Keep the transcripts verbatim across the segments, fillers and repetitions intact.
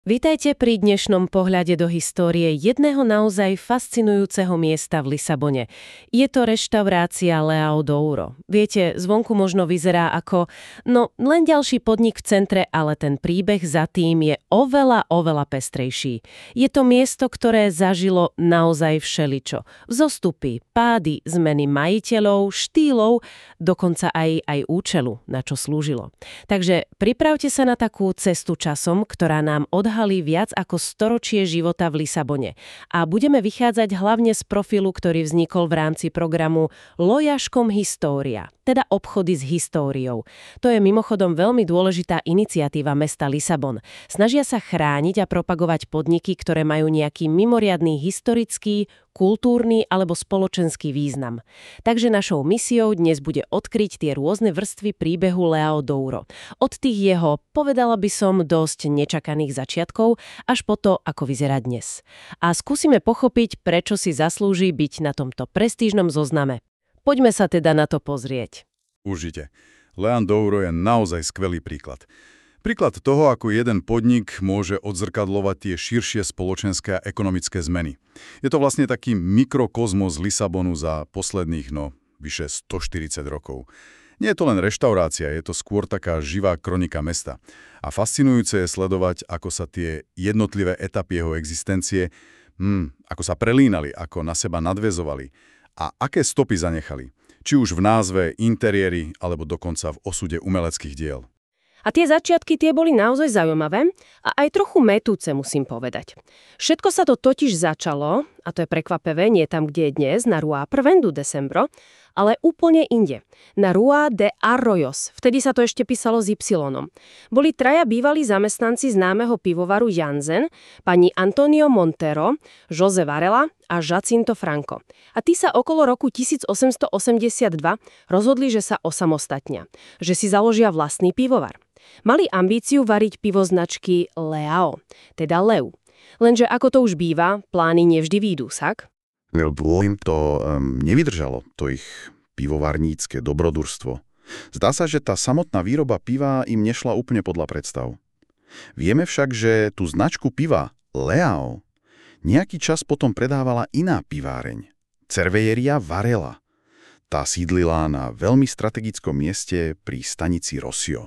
Vítajte pri dnešnom pohľade do histórie jedného naozaj fascinujúceho miesta v Lisabone. Je to reštaurácia Leão Douro. Viete, zvonku možno vyzerá ako, no len ďalší podnik v centre, ale ten príbeh za tým je oveľa, oveľa pestrejší. Je to miesto, ktoré zažilo naozaj všeličo. Vzostupy, pády, zmeny majiteľov, štýlov, dokonca aj, aj účelu, na čo slúžilo. Takže pripravte sa na takú cestu časom, ktorá nám odhalí odhalí viac ako storočie života v Lisabone. A budeme vychádzať hlavne z profilu, ktorý vznikol v rámci programu Lojaškom História, teda obchody s históriou. To je mimochodom veľmi dôležitá iniciatíva mesta Lisabon. Snažia sa chrániť a propagovať podniky, ktoré majú nejaký mimoriadny historický, kultúrny alebo spoločenský význam. Takže našou misiou dnes bude odkryť tie rôzne vrstvy príbehu Leão Douro. Od tých jeho, povedala by som, dosť nečakaných začiatkov až po to, ako vyzerá dnes. A skúsime pochopiť, prečo si zaslúži byť na tomto prestížnom zozname. Poďme sa teda na to pozrieť. Určite. Leão Douro je naozaj skvelý príklad. Príklad toho, ako jeden podnik môže odzrkadľovať tie širšie spoločenské a ekonomické zmeny. Je to vlastne taký mikrokozmos Lisabonu za posledných, no, vyše stoštyridsať rokov. Nie je to len reštaurácia, je to skôr taká živá kronika mesta. A fascinujúce je sledovať, ako sa tie jednotlivé etapy jeho existencie, hmm, ako sa prelínali, ako na seba nadväzovali a aké stopy zanechali. Či už v názve, interiéri, alebo dokonca v osude umeleckých diel. A tie začiatky tie boli naozaj zaujímavé a aj trochu mätúce, musím povedať. Všetko sa to totiž začalo, a to je prekvapivé, nie tam, kde je dnes, na Rua Prvendo de Decembro, ale úplne inde. Na Rua de Arroyos, vtedy sa to ešte písalo s Y. Boli traja bývalí zamestnanci známeho pivovaru Jansen, pani Antonio Montero, José Varela a Jacinto Franco. A tí sa okolo roku tisícosemstoosemdesiatdva rozhodli, že sa osamostatnia, že si založia vlastný pivovar. Mali ambíciu variť pivo značky Leão, teda Lev. Lenže ako to už býva, plány nevždy výjdu, sak? Lebo im to um, nevydržalo, to ich pivovarnícke dobrodružstvo. Zdá sa, že tá samotná výroba piva im nešla úplne podľa predstav. Vieme však, že tú značku piva Leão nejaký čas potom predávala iná piváreň, Cervejeria Varela. Tá sídlila na veľmi strategickom mieste pri stanici Rossio.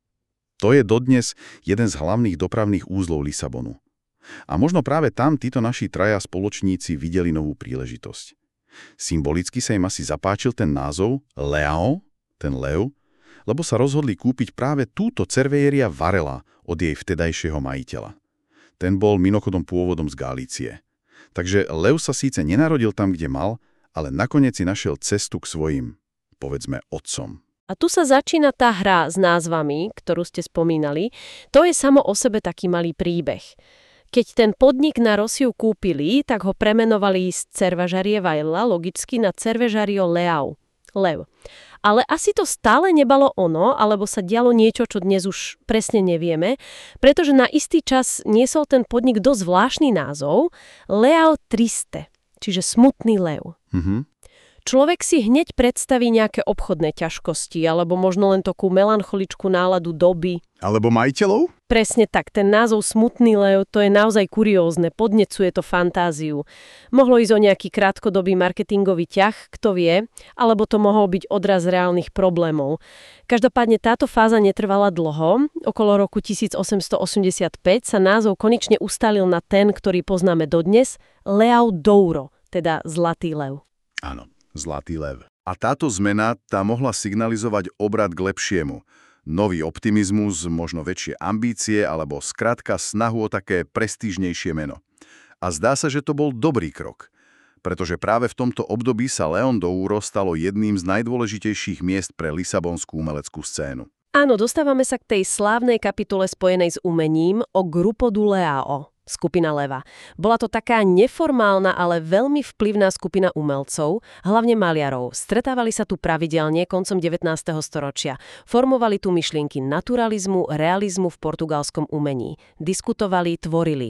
To je dodnes jeden z hlavných dopravných úzlov Lisabonu. A možno práve tam títo naši traja spoločníci videli novú príležitosť. Symbolicky sa im asi zapáčil ten názov Leão, ten lev, lebo sa rozhodli kúpiť práve túto Cervejeria Varela od jej vtedajšieho majiteľa. Ten bol mimochodom pôvodom z Galície. Takže lev sa síce nenarodil tam, kde mal, ale nakoniec si našiel cestu k svojim, povedzme, otcom. A tu sa začína tá hra s názvami, ktorú ste spomínali. To je samo o sebe taký malý príbeh. Keď ten podnik na Rossiu kúpili, tak ho premenovali z Cervejaria Varela logicky na Cervejario Leão. Lev. Ale asi to stále nebalo ono, alebo sa dialo niečo, čo dnes už presne nevieme, pretože na istý čas niesol ten podnik dosť zvláštny názov Leão Triste, čiže smutný lev. Mhm. Človek si hneď predstaví nejaké obchodné ťažkosti, alebo možno len takú melancholičku náladu doby. Alebo majiteľov? Presne tak, ten názov Smutný lev, to je naozaj kuriózne, podnecuje to fantáziu. Mohlo ísť o nejaký krátkodobý marketingový ťah, kto vie, alebo to mohol byť odraz reálnych problémov. Každopádne táto fáza netrvala dlho, okolo roku tisícosemstoosemdesiatpäť sa názov konečne ustalil na ten, ktorý poznáme dodnes, Leão Douro, teda Zlatý lev. Áno. Zlatý lev. A táto zmena tá mohla signalizovať obrad k lepšiemu. Nový optimizmus, možno väčšie ambície alebo skrátka snahu o také prestížnejšie meno. A zdá sa, že to bol dobrý krok. Pretože práve v tomto období sa Leão Douro stalo jedným z najdôležitejších miest pre lisabonskú umeleckú scénu. Áno, dostávame sa k tej slávnej kapitole spojenej s umením o Grupo do Leão. Skupina Leva. Bola to taká neformálna, ale veľmi vplyvná skupina umelcov, hlavne maliarov. Stretávali sa tu pravidelne koncom devätnásteho storočia. Formovali tu myšlienky naturalizmu, realizmu v portugalskom umení. Diskutovali, tvorili.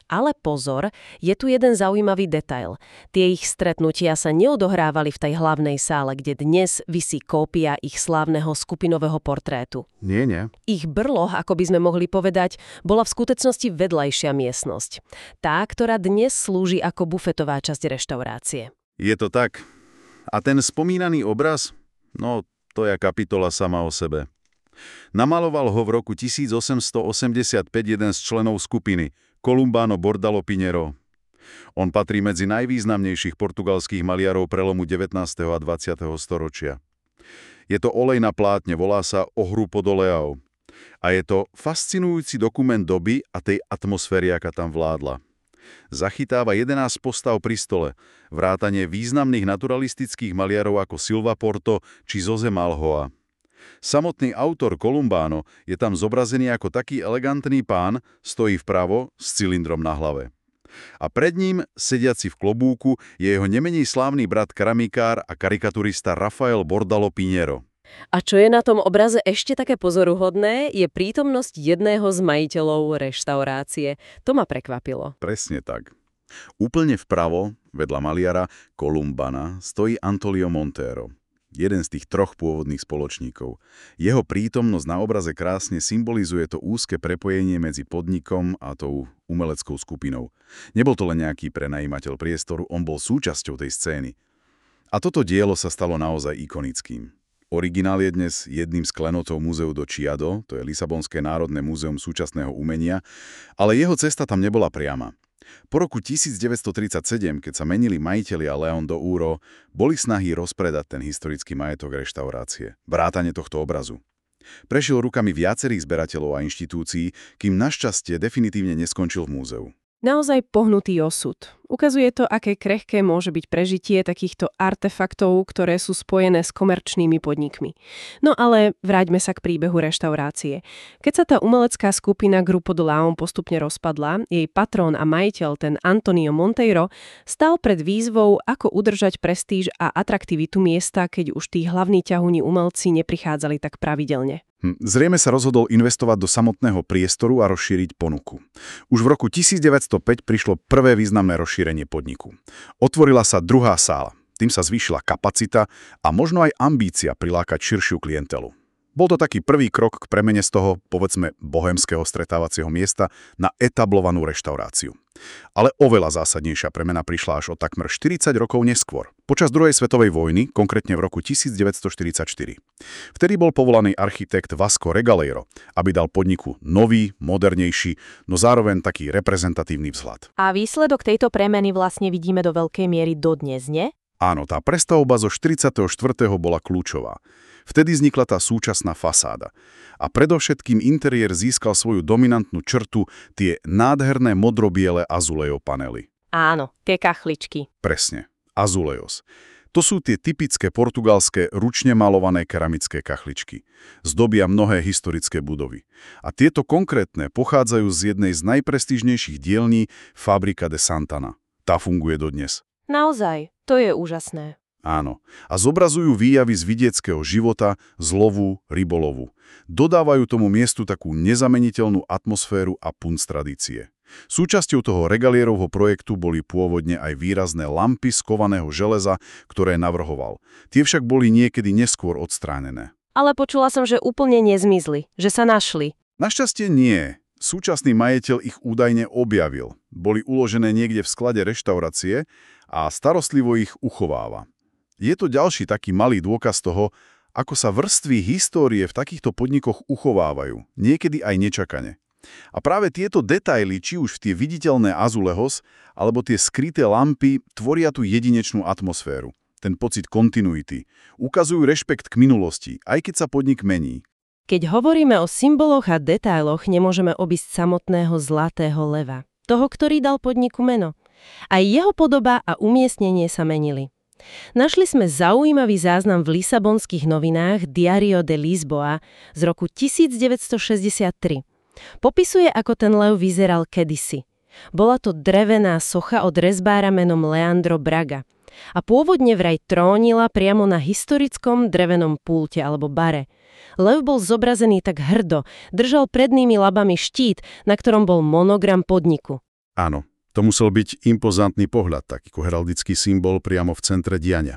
Ale pozor, je tu jeden zaujímavý detail. Tie ich stretnutia sa neodohrávali v tej hlavnej sále, kde dnes visí kópia ich slávneho skupinového portrétu. Nie, nie. Ich brloh, ako by sme mohli povedať, bola v skutočnosti vedľajšia miestnosť. Tá, ktorá dnes slúži ako bufetová časť reštaurácie. Je to tak. A ten spomínaný obraz? No, to je kapitola sama o sebe. Namaloval ho v roku tisícosemstoosemdesiatpäť jeden z členov skupiny, Columbano Bordalo Pinheiro. On patrí medzi najvýznamnejších portugalských maliarov prelomu devätnásteho a dvadsiateho storočia. Je to olej na plátne, volá sa O Grupo do Leão. A je to fascinujúci dokument doby a tej atmosféry, aká tam vládla. Zachytáva jedenásť postav pri stole, vrátane významných naturalistických maliarov ako Silva Porto či José Malhoa. Samotný autor Columbano je tam zobrazený ako taký elegantný pán, stojí vpravo s cylindrom na hlave. A pred ním, sediaci v klobúku, je jeho nemenej slávny brat keramikár a karikaturista Rafael Bordalo Pinheiro. A čo je na tom obraze ešte také pozoruhodné, je prítomnosť jedného z majiteľov reštaurácie. To ma prekvapilo. Presne tak. Úplne vpravo, vedľa maliara Columbana, stojí Antolio Monteiro. Jeden z tých troch pôvodných spoločníkov. Jeho prítomnosť na obraze krásne symbolizuje to úzke prepojenie medzi podnikom a tou umeleckou skupinou. Nebol to len nejaký prenajímateľ priestoru, on bol súčasťou tej scény. A toto dielo sa stalo naozaj ikonickým. Originál je dnes jedným z klenotov Múzeu do Chiado, to je Lisabonské národné múzeum súčasného umenia, ale jeho cesta tam nebola priama. Po roku tisícdeväťstotridsaťsedem, keď sa menili majitelia Leão do Ouro, boli snahy rozpredať ten historický majetok reštaurácie, vrátane tohto obrazu. Prešiel rukami viacerých zberateľov a inštitúcií, kým našťastie definitívne neskončil v múzeu. Naozaj pohnutý osud. Ukazuje to, aké krehké môže byť prežitie takýchto artefaktov, ktoré sú spojené s komerčnými podnikmi. No ale vráťme sa k príbehu reštaurácie. Keď sa tá umelecká skupina Grupo do Leão postupne rozpadla, jej patrón a majiteľ, ten Antonio Monteiro, stal pred výzvou, ako udržať prestíž a atraktivitu miesta, keď už tí hlavní ťahúni umelci neprichádzali tak pravidelne. Zrejme sa rozhodol investovať do samotného priestoru a rozšíriť ponuku. Už v roku tisícdeväťstopäť prišlo prvé významné rozšírenie podniku. Otvorila sa druhá sála, tým sa zvýšila kapacita a možno aj ambícia prilákať širšiu klientelu. Bol to taký prvý krok k premene z toho, povedzme, bohemského stretávacieho miesta na etablovanú reštauráciu. Ale oveľa zásadnejšia premena prišla až o takmer štyridsať rokov neskôr, počas druhej svetovej vojny, konkrétne v roku tisícdeväťstoštyridsaťštyri. Vtedy bol povolaný architekt Vasco Regaleiro, aby dal podniku nový, modernejší, no zároveň taký reprezentatívny vzhľad. A výsledok tejto premeny vlastne vidíme do veľkej miery dodnes, nie? Áno, tá prestavba zo štyridsiateho štvrtého bola kľúčová. Vtedy vznikla tá súčasná fasáda. A predovšetkým interiér získal svoju dominantnú črtu, tie nádherné modrobiele azulejov panely. Áno, tie kachličky. Presne, azulejos. To sú tie typické portugalské ručne malované keramické kachličky. Zdobia mnohé historické budovy. A tieto konkrétne pochádzajú z jednej z najprestížnejších dielní Fábrica de Santana. Tá funguje dodnes. Naozaj, to je úžasné. Áno. A zobrazujú výjavy z vidieckého života, z lovu, rybolovu. Dodávajú tomu miestu takú nezameniteľnú atmosféru a punc tradície. Súčasťou toho Regalierovho projektu boli pôvodne aj výrazné lampy z kovaného železa, ktoré navrhoval. Tie však boli niekedy neskôr odstránené. Ale počula som, že úplne nezmizli, že sa našli. Našťastie nie. Súčasný majiteľ ich údajne objavil. Boli uložené niekde v sklade reštaurácie a starostlivo ich uchováva. Je to ďalší taký malý dôkaz toho, ako sa vrstvy histórie v takýchto podnikoch uchovávajú, niekedy aj nečakane. A práve tieto detaily, či už tie viditeľné azulejos, alebo tie skryté lampy, tvoria tú jedinečnú atmosféru, ten pocit kontinuity. Ukazujú rešpekt k minulosti, aj keď sa podnik mení. Keď hovoríme o symboloch a detailoch, nemôžeme obísť samotného zlatého leva, toho, ktorý dal podniku meno. Aj jeho podoba a umiestnenie sa menili. Našli sme zaujímavý záznam v lisabonských novinách Diário de Lisboa z roku tisícdeväťstošesťdesiattri. Popisuje, ako ten lev vyzeral kedysi. Bola to drevená socha od rezbára menom Leandro Braga. A pôvodne vraj trónila priamo na historickom drevenom pulte alebo bare. Lev bol zobrazený tak hrdo, držal prednými labami štít, na ktorom bol monogram podniku. Áno, to musel byť impozantný pohľad, taký heraldický symbol priamo v centre diania.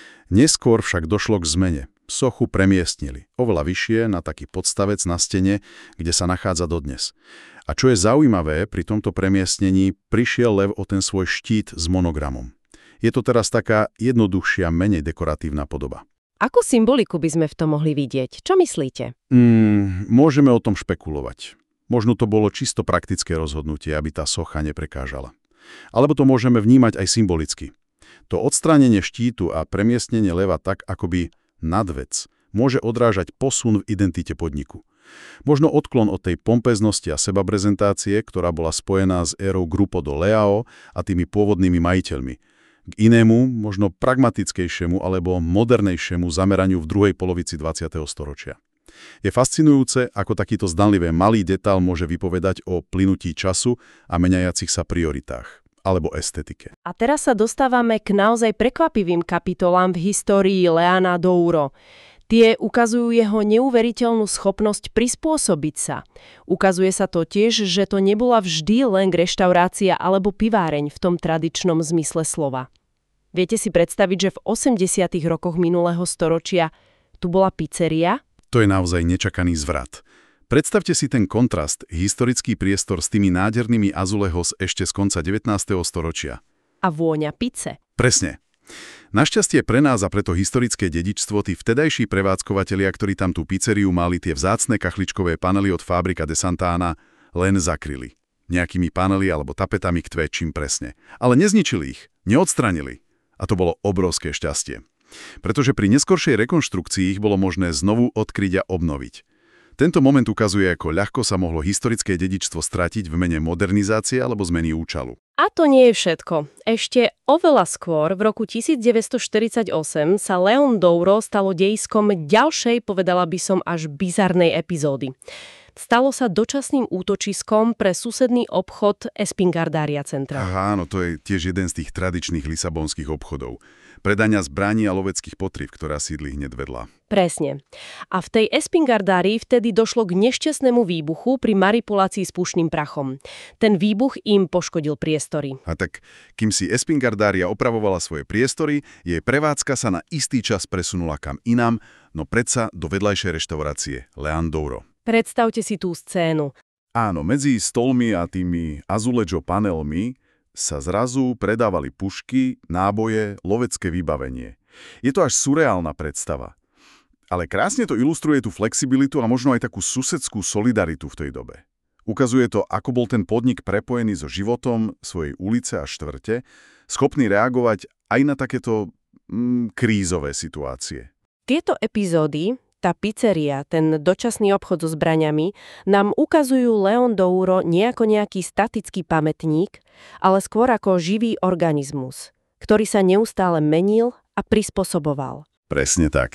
Neskôr však došlo k zmene. Sochu premiestnili, oveľa vyššie na taký podstavec na stene, kde sa nachádza dodnes. A čo je zaujímavé, pri tomto premiestnení prišiel lev o ten svoj štít s monogramom. Je to teraz taká jednoduchšia, menej dekoratívna podoba. Akú symboliku by sme v tom mohli vidieť? Čo myslíte? Mm, môžeme o tom špekulovať. Možno to bolo čisto praktické rozhodnutie, aby tá socha neprekážala. Alebo to môžeme vnímať aj symbolicky. To odstránenie štítu a premiestnenie leva tak akoby nadvec môže odrážať posun v identite podniku. Možno odklon od tej pompeznosti a sebaprezentácie, ktorá bola spojená s érou Grupo do Leao a tými pôvodnými majiteľmi, k inému, možno pragmatickejšiemu alebo modernejšiemu zameraniu v druhej polovici dvadsiateho storočia. Je fascinujúce, ako takýto zdanlivé malý detail môže vypovedať o plynutí času a meniajacich sa prioritách alebo estetike. A teraz sa dostávame k naozaj prekvapivým kapitolám v histórii Leana Douro. Tie ukazujú jeho neuveriteľnú schopnosť prispôsobiť sa. Ukazuje sa totiž, že to nebola vždy len reštaurácia alebo piváreň v tom tradičnom zmysle slova. Viete si predstaviť, že v osemdesiatych rokoch minulého storočia tu bola pizzeria? To je naozaj nečakaný zvrat. Predstavte si ten kontrast, historický priestor s tými nádhernými azulejos ešte z konca devätnásteho storočia. A vôňa pice. Presne. Našťastie pre nás a preto historické dedičstvo tí vtedajší prevádzkovatelia, ktorí tam tú pizzeriu mali tie vzácne kachličkové panely od Fábrika de Santana, len zakryli. Nejakými panely alebo tapetami ktve, čím presne. Ale nezničili ich, neodstranili. A to bolo obrovské šťastie. Pretože pri neskoršej rekonštrukcii ich bolo možné znovu odkryť a obnoviť. Tento moment ukazuje, ako ľahko sa mohlo historické dedičstvo stratiť v mene modernizácie alebo zmeny účalu. A to nie je všetko. Ešte oveľa skôr, v roku devätnásťstoštyridsaťosem, sa Leon Douro stalo dejiskom ďalšej, povedala by som, až bizarnej epizódy. Stalo sa dočasným útočiskom pre susedný obchod Espingardaria Centra. Aha, áno, to je tiež jeden z tých tradičných lisabonských obchodov. Predania zbraní a loveckých potriv, ktorá sídli hneď vedľa. Presne. A v tej Espingardárii vtedy došlo k nešťastnému výbuchu pri manipulácii s pušným prachom. Ten výbuch im poškodil priestory. A tak, kým si Espingardária opravovala svoje priestory, jej prevádzka sa na istý čas presunula kam inám, no predsa do vedľajšej reštaurácie Leon Douro. Predstavte si tú scénu. Áno, medzi stolmi a tými azulejo panelmi sa zrazu predávali pušky, náboje, lovecké vybavenie. Je to až surreálna predstava. Ale krásne to ilustruje tú flexibilitu a možno aj takú susedskú solidaritu v tej dobe. Ukazuje to, ako bol ten podnik prepojený so životom svojej ulice a štvrte, schopný reagovať aj na takéto mm, krízové situácie. Tieto epizódy, tá pizzeria, ten dočasný obchod so zbraňami, nám ukazujú Leon Douro nie ako nejaký statický pamätník, ale skôr ako živý organizmus, ktorý sa neustále menil a prispôsoboval. Presne tak.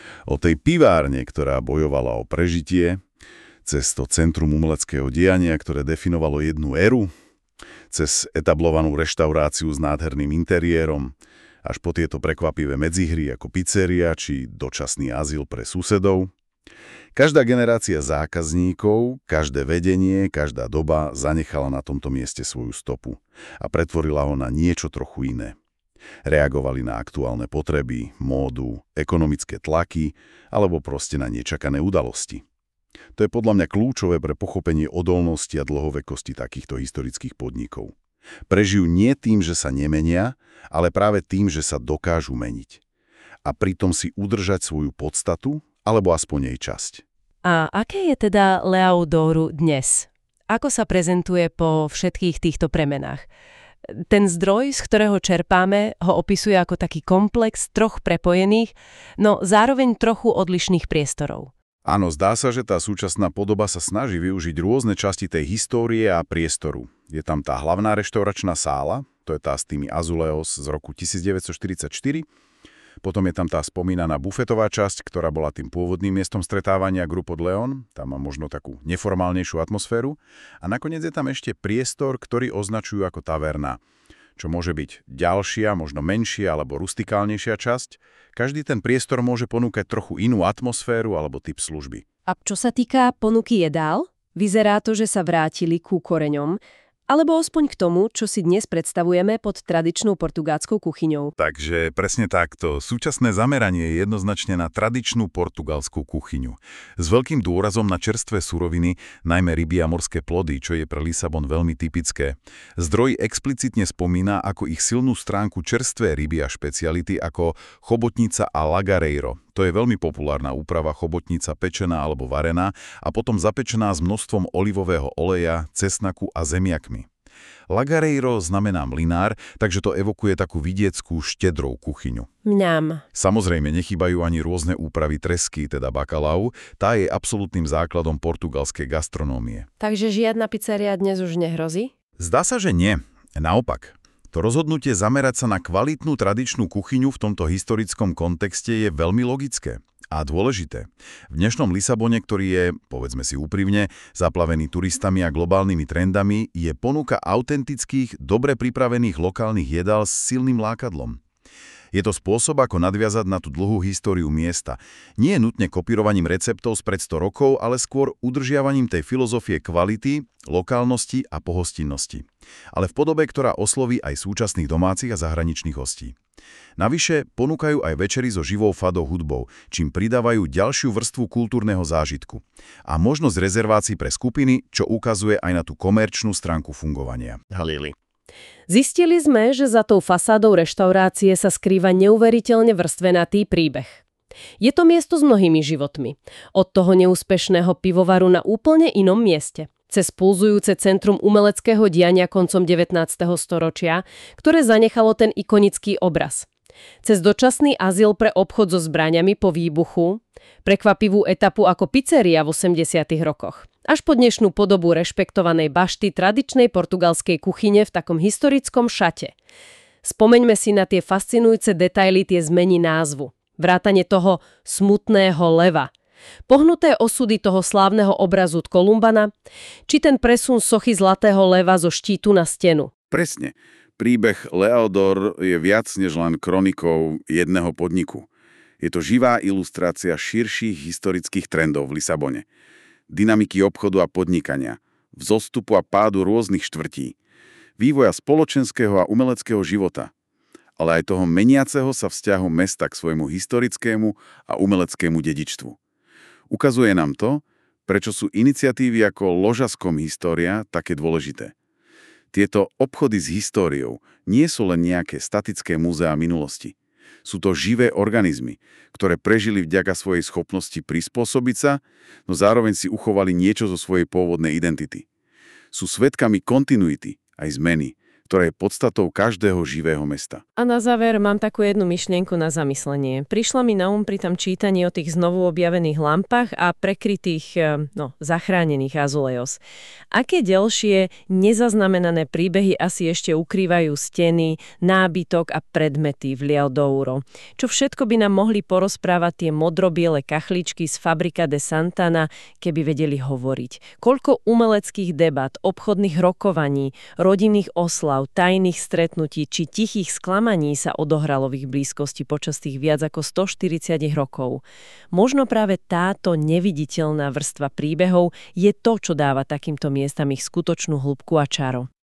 O tej pivárne, ktorá bojovala o prežitie, cez to centrum umeleckého diania, ktoré definovalo jednu éru, cez etablovanú reštauráciu s nádherným interiérom, až po tieto prekvapivé medzihry ako pizzeria či dočasný azyl pre susedov. Každá generácia zákazníkov, každé vedenie, každá doba zanechala na tomto mieste svoju stopu a pretvorila ho na niečo trochu iné. Reagovali na aktuálne potreby, módu, ekonomické tlaky alebo proste na nečakané udalosti. To je podľa mňa kľúčové pre pochopenie odolnosti a dlhovekosti takýchto historických podnikov. Prežijú nie tým, že sa nemenia, ale práve tým, že sa dokážu meniť. A pritom si udržať svoju podstatu, alebo aspoň jej časť. A aké je teda Leão Douro dnes? Ako sa prezentuje po všetkých týchto premenách? Ten zdroj, z ktorého čerpáme, ho opisuje ako taký komplex troch prepojených, no zároveň trochu odlišných priestorov. Áno, zdá sa, že tá súčasná podoba sa snaží využiť rôzne časti tej histórie a priestoru. Je tam tá hlavná reštauračná sála, to je tá s tými azulejos z roku devätnásťstoštyridsaťštyri. Potom je tam tá spomínaná bufetová časť, ktorá bola tým pôvodným miestom stretávania Grupo de León. Tam má možno takú neformálnejšiu atmosféru. A nakoniec je tam ešte priestor, ktorý označujú ako taverna, čo môže byť ďalšia, možno menšia alebo rustikálnejšia časť. Každý ten priestor môže ponúkať trochu inú atmosféru alebo typ služby. A čo sa týka ponuky jedál, vyzerá to, že sa vrátili ku koreňom, Alebo aspoň k tomu, čo si dnes predstavujeme pod tradičnou portugalskou kuchyňou. Takže presne takto. Súčasné zameranie je jednoznačne na tradičnú portugalskú kuchyňu. S veľkým dôrazom na čerstvé suroviny, najmä ryby a morské plody, čo je pre Lisabon veľmi typické. Zdroj explicitne spomína ako ich silnú stránku čerstvé ryby a špeciality ako chobotnica a lagareiro. To je veľmi populárna úprava chobotnica pečená alebo varená a potom zapečená s množstvom olivového oleja, cesnaku a zemiakmi. Lagareiro znamená mlynár, takže to evokuje takú vidieckú štedrou kuchyňu. Mňam. Samozrejme nechýbajú ani rôzne úpravy tresky, teda bakalau, tá je absolútnym základom portugalskej gastronómie. Takže žiadna pizzeria dnes už nehrozí? Zdá sa, že nie. Naopak. To rozhodnutie zamerať sa na kvalitnú tradičnú kuchyňu v tomto historickom kontexte je veľmi logické a dôležité. V dnešnom Lisabone, ktorý je, povedzme si úprimne, zaplavený turistami a globálnymi trendami, je ponuka autentických, dobre pripravených lokálnych jedál s silným lákadlom. Je to spôsob, ako nadviazať na tú dlhú históriu miesta. Nie je nutne kopírovaním receptov spred sto rokov, ale skôr udržiavaním tej filozofie kvality, lokálnosti a pohostinnosti. Ale v podobe, ktorá osloví aj súčasných domácich a zahraničných hostí. Navyše ponúkajú aj večery so živou fadou hudbou, čím pridávajú ďalšiu vrstvu kultúrneho zážitku. A možnosť rezervácií pre skupiny, čo ukazuje aj na tú komerčnú stránku fungovania. Halili. Zistili sme, že za tou fasádou reštaurácie sa skrýva neuveriteľne vrstvenatý príbeh. Je to miesto s mnohými životmi. Od toho neúspešného pivovaru na úplne inom mieste. Cez pulzujúce centrum umeleckého diania koncom devätnásteho storočia, ktoré zanechalo ten ikonický obraz. Cez dočasný azyl pre obchod so zbraňami po výbuchu, prekvapivú etapu ako pizzeria v osemdesiatych rokoch. Až po dnešnú podobu rešpektovanej bašty tradičnej portugalskej kuchyne v takom historickom šate. Spomeňme si na tie fascinujúce detaily tie zmeny názvu. Vrátane toho smutného leva. Pohnuté osudy toho slávneho obrazu Kolumbana, či ten presun sochy zlatého leva zo štítu na stenu. Presne. Príbeh Leodor je viac než len kronikou jedného podniku. Je to živá ilustrácia širších historických trendov v Lisabone. Dynamiky obchodu a podnikania, vzostupu a pádu rôznych štvrtí, vývoja spoločenského a umeleckého života, ale aj toho meniaceho sa vzťahu mesta k svojmu historickému a umeleckému dedičstvu. Ukazuje nám to, prečo sú iniciatívy ako Ložaskom história také dôležité. Tieto obchody s históriou nie sú len nejaké statické múzeá minulosti. Sú to živé organizmy, ktoré prežili vďaka svojej schopnosti prispôsobiť sa, no zároveň si uchovali niečo zo svojej pôvodnej identity. Sú svedkami kontinuity aj zmeny, ktorá je podstatou každého živého mesta. A na záver mám takú jednu myšlienku na zamyslenie. Prišla mi na um pri tom čítaní o tých znovu objavených lampách a prekrytých, no, zachránených azulejos. Aké ďalšie nezaznamenané príbehy asi ešte ukrývajú steny, nábytok a predmety v Leão Douro? Čo všetko by nám mohli porozprávať tie modrobiele kachličky z Fabrika de Santana, keby vedeli hovoriť? Koľko umeleckých debat, obchodných rokovaní, rodinných oslav, tajných stretnutí či tichých sklamaní sa odohralo v ich blízkosti počas tých viac ako stoštyridsať rokov. Možno práve táto neviditeľná vrstva príbehov je to, čo dáva takýmto miestam ich skutočnú hĺbku a čaro.